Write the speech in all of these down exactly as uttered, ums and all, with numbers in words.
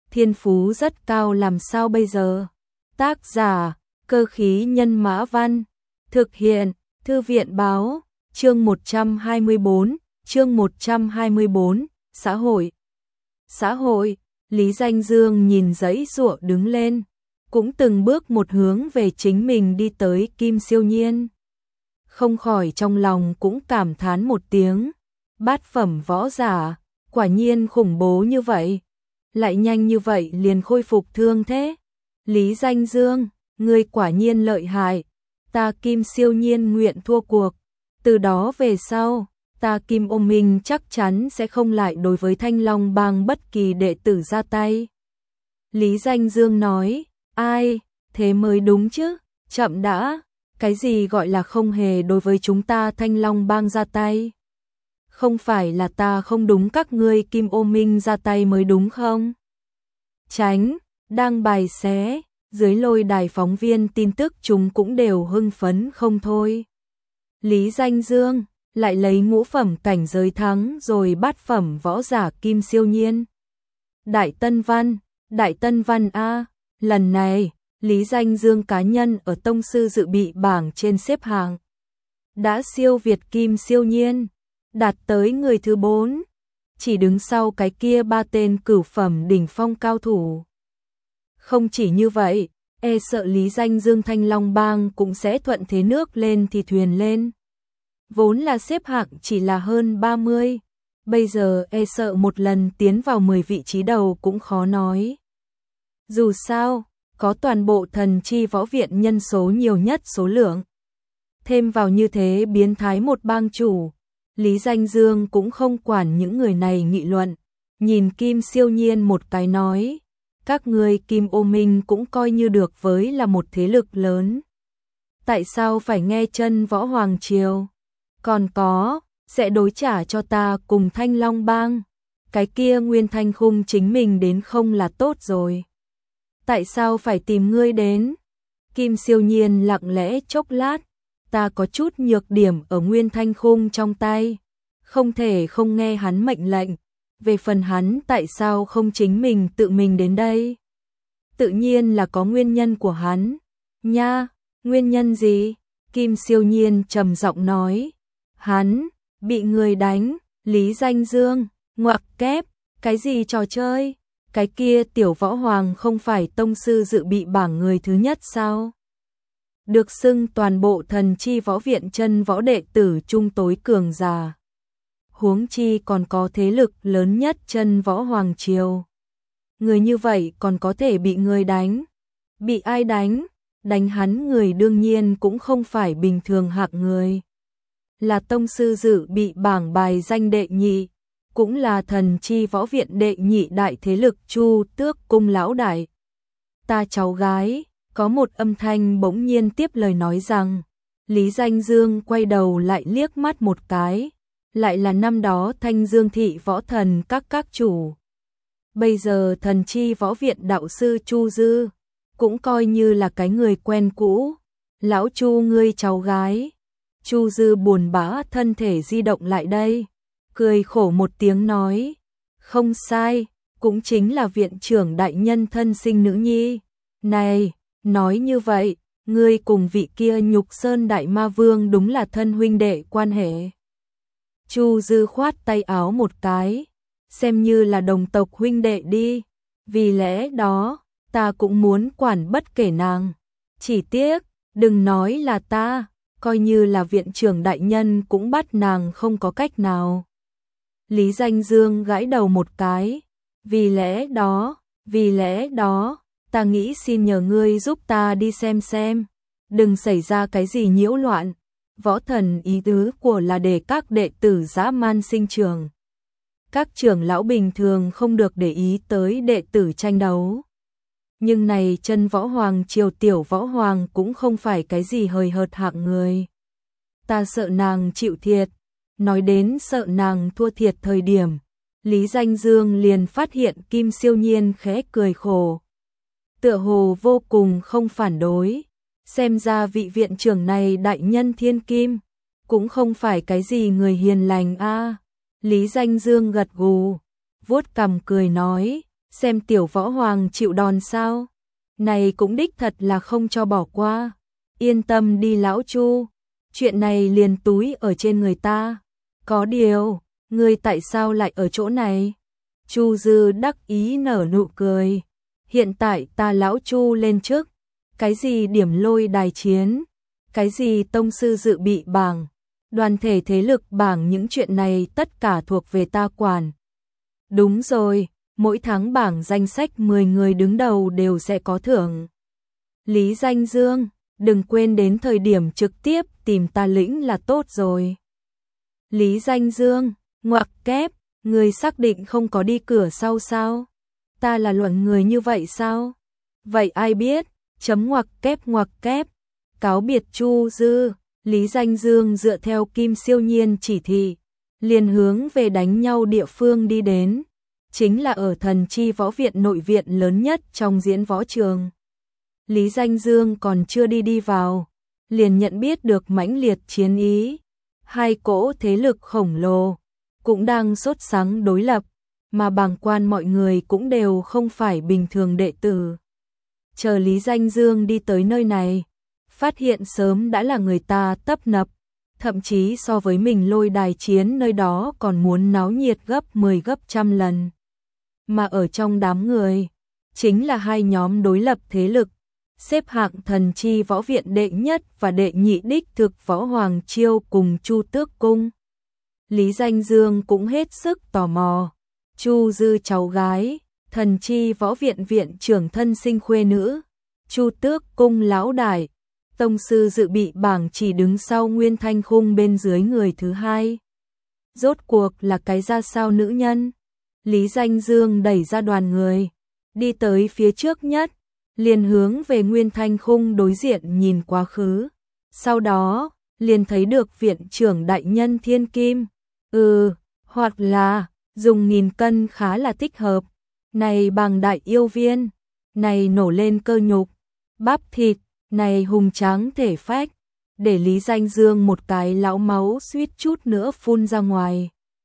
thiên phú rất cao làm sao bây giờ? Tác giả, Cơ khí nhân mã văn, thực hiện, Thư viện báo, chương một trăm hai mươi bốn, chương một trăm hai mươi bốn, xã hội. Xã hội, Lý Danh Dương nhìn giấy giụa đứng lên, cũng từng bước một hướng về chính mình đi tới Kim Siêu Nhiên. Không khỏi trong lòng cũng cảm thán một tiếng, bát phẩm võ giả, quả nhiên khủng bố như vậy, lại nhanh như vậy liền khôi phục thương thế. Lý Danh Dương, ngươi quả nhiên lợi hại, ta Kim Siêu Nhiên nguyện thua cuộc, từ đó về sau, ta Kim Ô Minh chắc chắn sẽ không lại đối với Thanh Long Bang bất kỳ đệ tử ra tay. Lý Danh Dương nói, ai, thế mới đúng chứ, chậm đã, cái gì gọi là không hề đối với chúng ta Thanh Long Bang ra tay? Không phải là ta không đúng các ngươi Kim Ô Minh ra tay mới đúng không? Tránh, đang bài xé, dưới lôi đài phóng viên tin tức chúng cũng đều hưng phấn không thôi. Lý Danh Dương lại lấy ngũ phẩm cảnh giới thắng rồi bát phẩm võ giả Kim Siêu Nhiên. Đại Tân Văn, Đại Tân Văn A, lần này, Lý Danh Dương cá nhân ở tông sư dự bị bảng trên xếp hạng. Đã siêu việt Kim Siêu Nhiên, đạt tới người thứ bốn, chỉ đứng sau cái kia ba tên cửu phẩm đỉnh phong cao thủ. Không chỉ như vậy, e sợ Lý Danh Dương Thanh Long Bang cũng sẽ thuận thế nước lên thì thuyền lên. Vốn là xếp hạng chỉ là hơn ba mươi, bây giờ e sợ một lần tiến vào mười vị trí đầu cũng khó nói. Dù sao, có toàn bộ thần chi võ viện nhân số nhiều nhất số lượng. Thêm vào như thế biến thái một bang chủ, Lý Danh Dương cũng không quản những người này nghị luận, nhìn Kim Siêu Nhiên một cái nói, các ngươi Kim Ô Minh cũng coi như được với là một thế lực lớn. Tại sao phải nghe chân võ hoàng triều? Còn có, sẽ đối trả cho ta cùng Thanh Long Bang, cái kia Nguyên Thanh Khung chính mình đến không là tốt rồi. Tại sao phải tìm ngươi đến? Kim Siêu Nhiên lặng lẽ chốc lát, ta có chút nhược điểm ở Nguyên Thanh Khung trong tay, không thể không nghe hắn mệnh lệnh, về phần hắn tại sao không chính mình tự mình đến đây? Tự nhiên là có nguyên nhân của hắn. Nha, nguyên nhân gì? Kim Siêu Nhiên trầm giọng nói, hắn bị người đánh. Lý Danh Dương, ngoặc kép, cái gì trò chơi? Cái kia tiểu võ hoàng không phải tông sư dự bị bảng người thứ nhất sao? Được xưng toàn bộ thần chi võ viện chân võ đệ tử trung tối cường giả. Huống chi còn có thế lực lớn nhất chân võ hoàng triều. Người như vậy còn có thể bị người đánh. Bị ai đánh? Đánh hắn người đương nhiên cũng không phải bình thường hạng người. Là tông sư dự bị bảng bài danh đệ nhị, cũng là thần chi võ viện đệ nhị đại thế lực Chu Tước Cung lão đại. Ta cháu gái, có một âm thanh bỗng nhiên tiếp lời nói rằng, Lý Danh Dương quay đầu lại liếc mắt một cái, lại là năm đó Thanh Dương thị võ thần các các chủ. Bây giờ thần chi võ viện đạo sư Chu Dư, cũng coi như là cái người quen cũ. Lão Chu ngươi cháu gái. Chu Dư buồn bã thân thể di động lại đây, cười khổ một tiếng nói, không sai, cũng chính là viện trưởng đại nhân thân sinh nữ nhi. Này, nói như vậy, ngươi cùng vị kia Nhục Sơn Đại Ma Vương đúng là thân huynh đệ quan hệ. Chu Dư khoát tay áo một cái, xem như là đồng tộc huynh đệ đi, vì lẽ đó, ta cũng muốn quản bất kể nàng. Chỉ tiếc, đừng nói là ta, coi như là viện trưởng đại nhân cũng bắt nàng không có cách nào. Lý Danh Dương gãi đầu một cái, vì lẽ đó, vì lẽ đó, ta nghĩ xin nhờ ngươi giúp ta đi xem xem, đừng xảy ra cái gì nhiễu loạn. Võ thần ý tứ của là để các đệ tử dã man sinh trường. Các trưởng lão bình thường không được để ý tới đệ tử tranh đấu. Nhưng này chân võ hoàng triều tiểu võ hoàng cũng không phải cái gì hời hợt hạng người. Ta sợ nàng chịu thiệt. Nói đến sợ nàng thua thiệt thời điểm, Lý Danh Dương liền phát hiện Kim Siêu Nhiên khẽ cười khổ. Tựa hồ vô cùng không phản đối. Xem ra vị viện trưởng này đại nhân thiên kim, cũng không phải cái gì người hiền lành a. À. Lý Danh Dương gật gù, vuốt cằm cười nói, xem tiểu võ hoàng chịu đòn sao? Này cũng đích thật là không cho bỏ qua. Yên tâm đi lão Chu, chuyện này liền túi ở trên người ta. Có điều, ngươi tại sao lại ở chỗ này? Chu Dư đắc ý nở nụ cười. Hiện tại ta lão Chu lên chức, cái gì điểm lôi đài chiến, cái gì tông sư dự bị bảng, đoàn thể thế lực bảng, những chuyện này tất cả thuộc về ta quản. Đúng rồi, mỗi tháng bảng danh sách mười người đứng đầu đều sẽ có thưởng. Lý Danh Dương, đừng quên đến thời điểm trực tiếp tìm ta lĩnh là tốt rồi. Lý Danh Dương, ngoặc kép, người xác định không có đi cửa sau sao? Ta là luận người như vậy sao? Vậy ai biết? Chấm ngoặc kép ngoặc kép. Cáo biệt Chu Dư, Lý Danh Dương dựa theo Kim Siêu Nhiên chỉ thị, liền hướng về đánh nhau địa phương đi đến, chính là ở Thần Chi Võ Viện, nội viện lớn nhất trong diễn võ trường. Lý Danh Dương còn chưa đi đi vào, liền nhận biết được mãnh liệt chiến ý, hai cỗ thế lực khổng lồ cũng đang sốt sắng đối lập, mà bàng quan mọi người cũng đều không phải bình thường đệ tử. Chờ Lý Danh Dương đi tới nơi này, phát hiện sớm đã là người ta tấp nập, thậm chí so với mình lôi đài chiến nơi đó còn muốn náo nhiệt gấp mười gấp trăm lần. Mà ở trong đám người, chính là hai nhóm đối lập thế lực, xếp hạng Thần Chi Võ Viện đệ nhất và đệ nhị đích thực Võ Hoàng Chiêu cùng Chu Tước Cung. Lý Danh Dương cũng hết sức tò mò, Chu Dư cháu gái, Thần Chi Võ Viện viện trưởng thân sinh khuê nữ, Chu Tước Cung lão đại, tông sư dự bị bảng chỉ đứng sau Nguyên Thanh Khung bên dưới người thứ hai. Rốt cuộc là cái ra sao nữ nhân? Lý Danh Dương đẩy ra đoàn người, đi tới phía trước nhất, liền hướng về Nguyên Thanh Khung đối diện nhìn quá khứ. Sau đó, liền thấy được viện trưởng đại nhân Thiên Kim. Ừ, hoặc là, dùng nghìn cân khá là thích hợp. Này bằng đại yêu viên, này nổ lên cơ nhục, bắp thịt, này hùng tráng thể phách, để Lý Danh Dương một cái lão máu suýt chút nữa phun ra ngoài.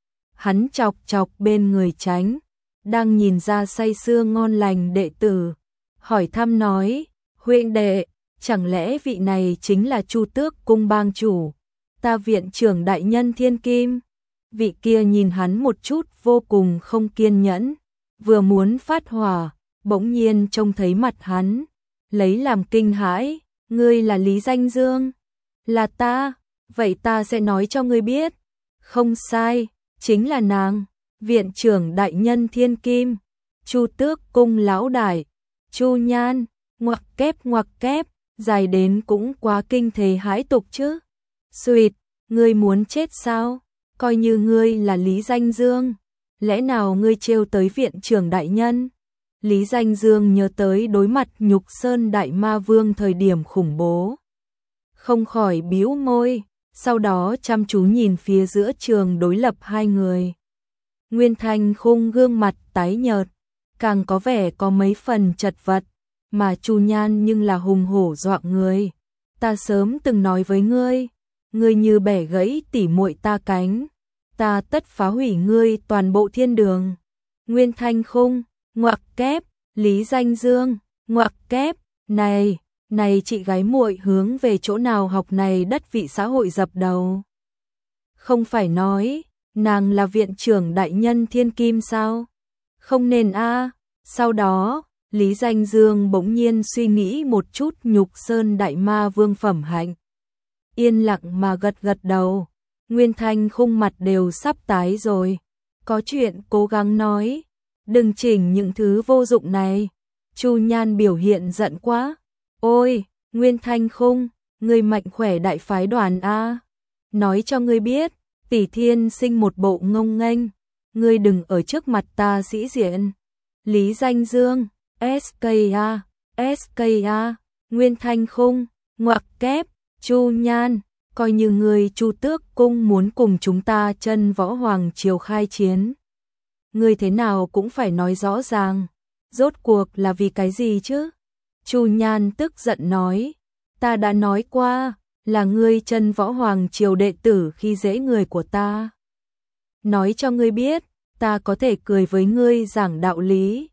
Hắn chọc chọc bên người Tránh, đang nhìn ra say sưa ngon lành đệ tử, hỏi thăm nói, huynh đệ, chẳng lẽ vị này chính là Chu Tước Cung bang chủ, ta viện trưởng đại nhân Thiên Kim? Vị kia nhìn hắn một chút vô cùng không kiên nhẫn, vừa muốn phát hỏa, bỗng nhiên trông thấy mặt hắn, lấy làm kinh hãi, ngươi là Lý Danh Dương? Là ta, vậy ta sẽ nói cho ngươi biết. Không sai, chính là nàng, viện trưởng đại nhân Thiên Kim, Chu Tước Cung lão đại, Chu Nhan, ngoặc kép ngoặc kép, dài đến cũng quá kinh thế hãi tục chứ. Xuyệt, ngươi muốn chết sao? Coi như ngươi là Lý Danh Dương, lẽ nào ngươi trêu tới viện trưởng đại nhân? Lý Danh Dương nhớ tới đối mặt Nhục Sơn Đại Ma Vương thời điểm khủng bố, không khỏi bĩu môi, sau đó chăm chú nhìn phía giữa trường đối lập hai người. Nguyên Thanh Khung gương mặt tái nhợt, càng có vẻ có mấy phần chật vật, mà Chu Nhan nhưng là hùng hổ dọa người. Ta sớm từng nói với ngươi, ngươi như bẻ gãy tỉ muội ta cánh, ta tất phá hủy ngươi toàn bộ thiên đường. Nguyên Thanh Khung, ngoặc kép, Lý Danh Dương, ngoặc kép, này, này chị gái muội hướng về chỗ nào học này đất vị xã hội dập đầu. Không phải nói, nàng là viện trưởng đại nhân Thiên Kim sao? Không nên a. Sau đó, Lý Danh Dương bỗng nhiên suy nghĩ một chút Nhục Sơn Đại Ma Vương phẩm hạnh. Yên lặng mà gật gật đầu, Nguyên Thanh Khung mặt đều sắp tái rồi. Có chuyện cố gắng nói, đừng chỉnh những thứ vô dụng này. Chu Nhan biểu hiện giận quá. Ôi, Nguyên Thanh Khung, ngươi mạnh khỏe đại phái đoàn a. Nói cho ngươi biết, tỷ thiên sinh một bộ ngông nghênh, ngươi đừng ở trước mặt ta sĩ diện. Lý Danh Dương, ét ca a, ét ca a, Nguyên Thanh Khung, ngoặc kép, Chu Nhan, coi như ngươi Chu Tước Cung muốn cùng chúng ta chân võ hoàng triều khai chiến. Ngươi thế nào cũng phải nói rõ ràng, rốt cuộc là vì cái gì chứ? Chu Nhan tức giận nói, ta đã nói qua, là ngươi chân võ hoàng triều đệ tử khi dễ người của ta. Nói cho ngươi biết, ta có thể cười với ngươi giảng đạo lý,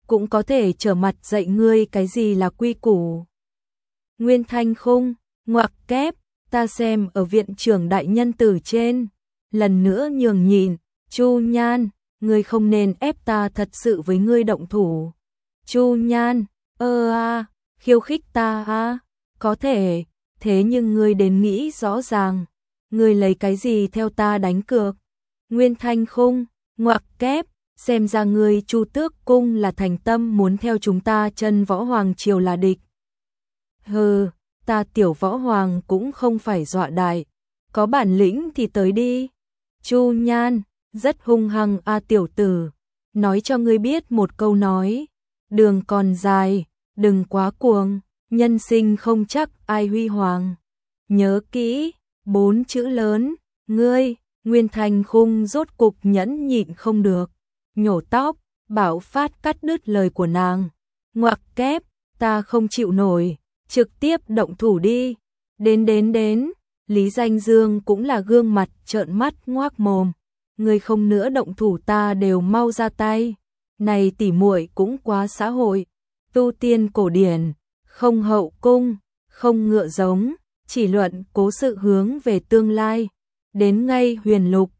cũng có thể trở mặt dạy ngươi cái gì là quy củ. Nguyên Thanh Khung, ngoặc kép, ta xem ở viện trưởng đại nhân tử trên, lần nữa nhường nhịn, Chu Nhan, ngươi không nên ép ta thật sự với ngươi động thủ. Chu Nhan, ơ a, khiêu khích ta a, có thể, thế nhưng ngươi đến nghĩ rõ ràng, ngươi lấy cái gì theo ta đánh cược. Nguyên Thanh Khung, ngoặc kép, xem ra ngươi Chu Tước Cung là thành tâm muốn theo chúng ta Chân Võ Hoàng triều là địch. Hừ, ta Tiểu Võ Hoàng cũng không phải dọa đại, có bản lĩnh thì tới đi. Chu Nhan, rất hung hăng a tiểu tử, nói cho ngươi biết một câu nói, đường còn dài, đừng quá cuồng, nhân sinh không chắc ai huy hoàng. Nhớ kỹ, bốn chữ lớn, ngươi. Nguyên Thanh Khung rốt cục nhẫn nhịn không được, nhổ tóc, bảo phát cắt đứt lời của nàng. Ngoặc kép, ta không chịu nổi, trực tiếp động thủ đi. Đến đến đến, Lý Danh Dương cũng là gương mặt trợn mắt ngoác mồm. Người không nữa động thủ ta đều mau ra tay. Này tỉ muội cũng quá xã hội, tu tiên cổ điển, không hậu cung, không ngựa giống, chỉ luận cố sự hướng về tương lai. Đến ngay huyền lục,